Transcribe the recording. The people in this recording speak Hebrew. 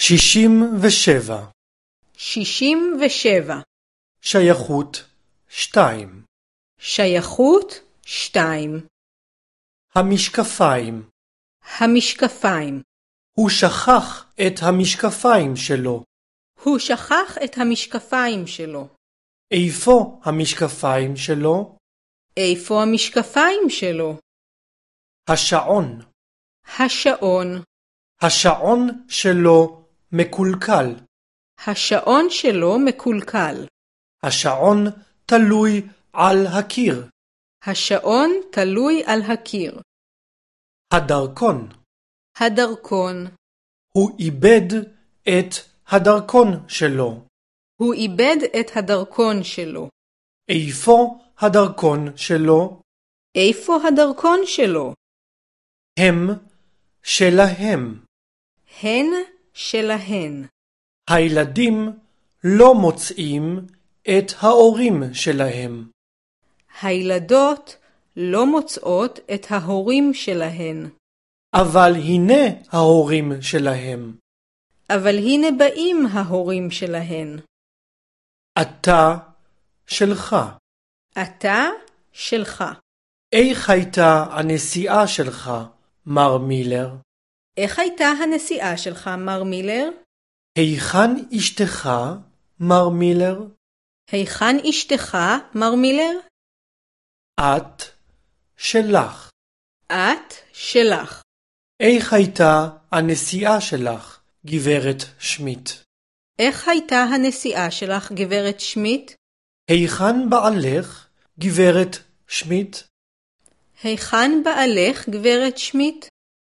67. 67. שייכות 2. שייכות 2. המשקפיים. המשקפיים. הוא שכח את המשקפיים שלו. הוא שכח את המשקפיים שלו. איפה המשקפיים שלו? איפה המשקפיים שלו? השעון. השעון. השעון שלו מקולקל. השעון שלו מקולקל. השעון תלוי על הקיר. השעון תלוי על הקיר. הדרכון. הדרכון. הוא איבד את הדרכון שלו. הוא איבד את הדרכון שלו. איפה הדרכון שלו? איפה הדרכון שלו? הם שלהם. הן שלהן. הילדים לא מוצאים את ההורים שלהם. הילדות לא מוצאות את ההורים שלהן. אבל הנה ההורים שלהם. אבל הנה באים ההורים שלהן. אתה שלך. אתה שלך. איך הייתה הנסיעה שלך, מר מילר? איך הייתה הנסיעה שלך, מר מילר? היכן אשתך, מר מילר? היכן אשתך, מר מילר? את שלך. את שלך. איך הייתה הנסיעה שלך, גברת שמיט? איך הייתה הנסיעה שלך, גברת שמיט? היכן בעלך, גברת שמיט? היכן בעלך, גברת שמיט?